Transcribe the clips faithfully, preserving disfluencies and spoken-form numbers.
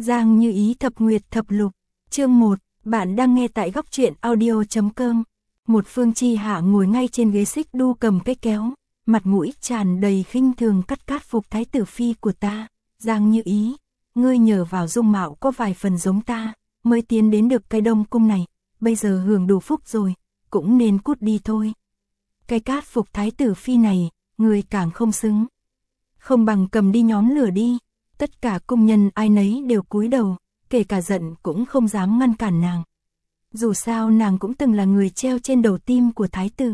Giang Như Ý thập nguyệt thập lục, chương một, bạn đang nghe tại góc truyện audio chấm com. Một Phương Chi Hạ ngồi ngay trên ghế xích đu cầm cái kéo, mặt mũi tràn đầy khinh thường cắt cát phục thái tử phi của ta. Giang Như Ý, ngươi nhờ vào dung mạo có vài phần giống ta, mới tiến đến được cái đông cung này, bây giờ hưởng đủ phúc rồi, cũng nên cút đi thôi. Cái cát phục thái tử phi này, ngươi càng không xứng. Không bằng cầm đi nhóm lửa đi. Tất cả cung nhân ai nấy đều cúi đầu, kể cả giận cũng không dám ngăn cản nàng. Dù sao nàng cũng từng là người treo trên đầu tim của thái tử.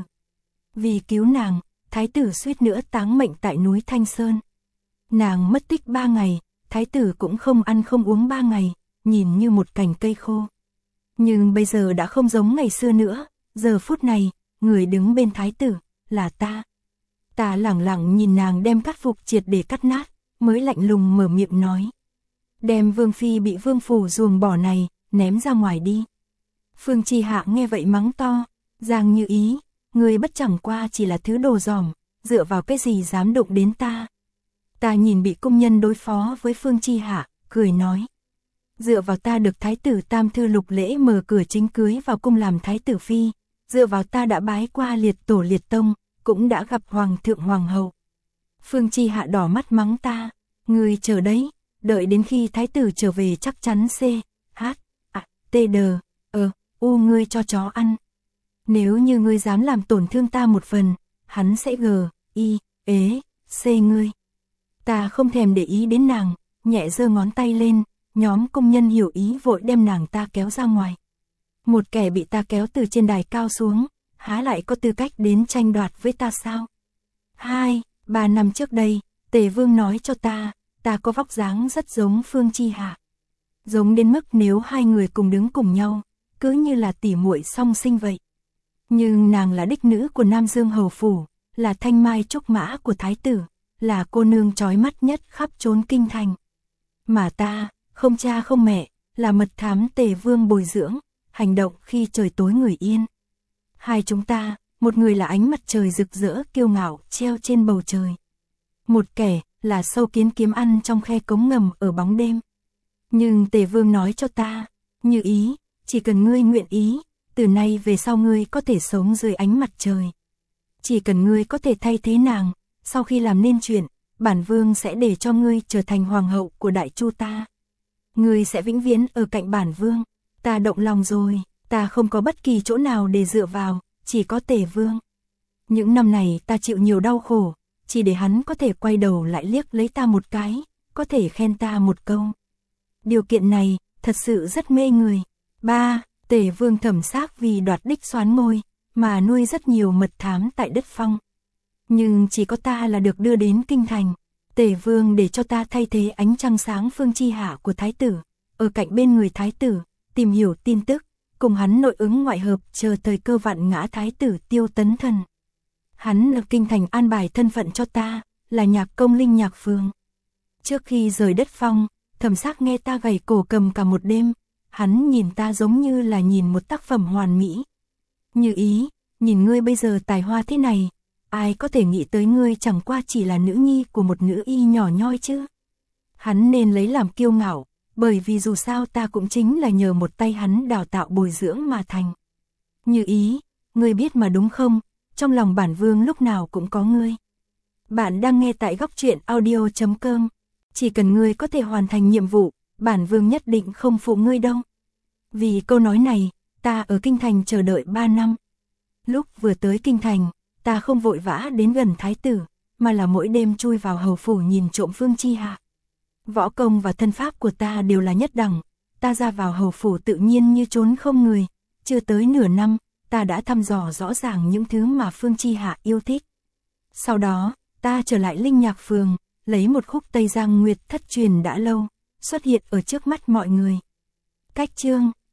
Vì cứu nàng, thái tử suýt nữa táng mệnh tại núi Thanh Sơn. Nàng mất tích ba ngày, thái tử cũng không ăn không uống ba ngày, nhìn như một cành cây khô. Nhưng bây giờ đã không giống ngày xưa nữa, giờ phút này, người đứng bên thái tử, là ta. Ta lẳng lặng nhìn nàng đem cát phục triệt để cắt nát, mới lạnh lùng mở miệng nói. Đem vương phi bị vương phủ ruồng bỏ này, ném ra ngoài đi. Phương Chi Hạ nghe vậy mắng to, Giang Như Ý, người bất chẳng qua chỉ là thứ đồ dỏm, dựa vào cái gì dám đụng đến ta. Ta nhìn bị cung nhân đối phó với Phương Chi Hạ, cười nói. Dựa vào ta được thái tử tam thư lục lễ mở cửa chính cưới vào cung làm thái tử phi, dựa vào ta đã bái qua liệt tổ liệt tông, cũng đã gặp hoàng thượng hoàng hậu. Phương Chi Hạ đỏ mắt mắng ta, ngươi chờ đấy, đợi đến khi thái tử trở về chắc chắn C, H, A, T, D, ờ, U ngươi cho chó ăn. Nếu như ngươi dám làm tổn thương ta một phần, hắn sẽ G, I, ế, C ngươi. Ta không thèm để ý đến nàng, nhẹ giơ ngón tay lên, nhóm công nhân hiểu ý vội đem nàng ta kéo ra ngoài. Một kẻ bị ta kéo từ trên đài cao xuống, há lại có tư cách đến tranh đoạt với ta sao? Hai, ba năm trước đây, Tề Vương nói cho ta, ta có vóc dáng rất giống Phương Chi Hạ. Giống đến mức nếu hai người cùng đứng cùng nhau, cứ như là tỉ muội song sinh vậy. Nhưng nàng là đích nữ của Nam Dương Hầu Phủ, là thanh mai trúc mã của thái tử, là cô nương chói mắt nhất khắp chốn kinh thành. Mà ta, không cha không mẹ, là mật thám Tề Vương bồi dưỡng, hành động khi trời tối người yên. Hai chúng ta, một người là ánh mặt trời rực rỡ kiêu ngạo treo trên bầu trời. Một kẻ là sâu kiến kiếm ăn trong khe cống ngầm ở bóng đêm. Nhưng Tề Vương nói cho ta, Như Ý, chỉ cần ngươi nguyện ý, từ nay về sau ngươi có thể sống dưới ánh mặt trời. Chỉ cần ngươi có thể thay thế nàng, sau khi làm nên chuyện, bản vương sẽ để cho ngươi trở thành hoàng hậu của Đại Chu ta. Ngươi sẽ vĩnh viễn ở cạnh bản vương. Ta động lòng rồi, ta không có bất kỳ chỗ nào để dựa vào, chỉ có Tề Vương. Những năm này ta chịu nhiều đau khổ, chỉ để hắn có thể quay đầu lại liếc lấy ta một cái, có thể khen ta một câu. Điều kiện này, thật sự rất mê người. Ba, Tề Vương thẩm xác vì đoạt đích soán ngôi, mà nuôi rất nhiều mật thám tại đất phong. Nhưng chỉ có ta là được đưa đến kinh thành. Tề Vương để cho ta thay thế ánh trăng sáng Phương Chi Hạ của thái tử, ở cạnh bên người thái tử, tìm hiểu tin tức, cùng hắn nội ứng ngoại hợp chờ thời cơ vạn ngã thái tử Tiêu Tấn Thần. Hắn ở kinh thành an bài thân phận cho ta, là nhạc công linh nhạc phường. Trước khi rời đất phong, thẩm xác nghe ta gảy cổ cầm cả một đêm, hắn nhìn ta giống như là nhìn một tác phẩm hoàn mỹ. Như Ý, nhìn ngươi bây giờ tài hoa thế này, ai có thể nghĩ tới ngươi chẳng qua chỉ là nữ nhi của một nữ y nhỏ nhoi chứ. Hắn nên lấy làm kiêu ngạo, bởi vì dù sao ta cũng chính là nhờ một tay hắn đào tạo bồi dưỡng mà thành. Như Ý, ngươi biết mà đúng không, trong lòng bản vương lúc nào cũng có ngươi. Bạn đang nghe tại góc truyện audio chấm com. Chỉ cần ngươi có thể hoàn thành nhiệm vụ, bản vương nhất định không phụ ngươi đâu. Vì câu nói này, ta ở kinh thành chờ đợi ba năm. Lúc vừa tới kinh thành, ta không vội vã đến gần thái tử, mà là mỗi đêm chui vào hầu phủ nhìn trộm Phương Chi Hạ. Võ công và thân pháp của ta đều là nhất đẳng, ta ra vào hầu phủ tự nhiên như trốn không người, chưa tới nửa năm, ta đã thăm dò rõ ràng những thứ mà Phương Chi Hạ yêu thích. Sau đó, ta trở lại Linh Nhạc Phường, lấy một khúc Tây Giang Nguyệt thất truyền đã lâu, xuất hiện ở trước mắt mọi người. Cách chương,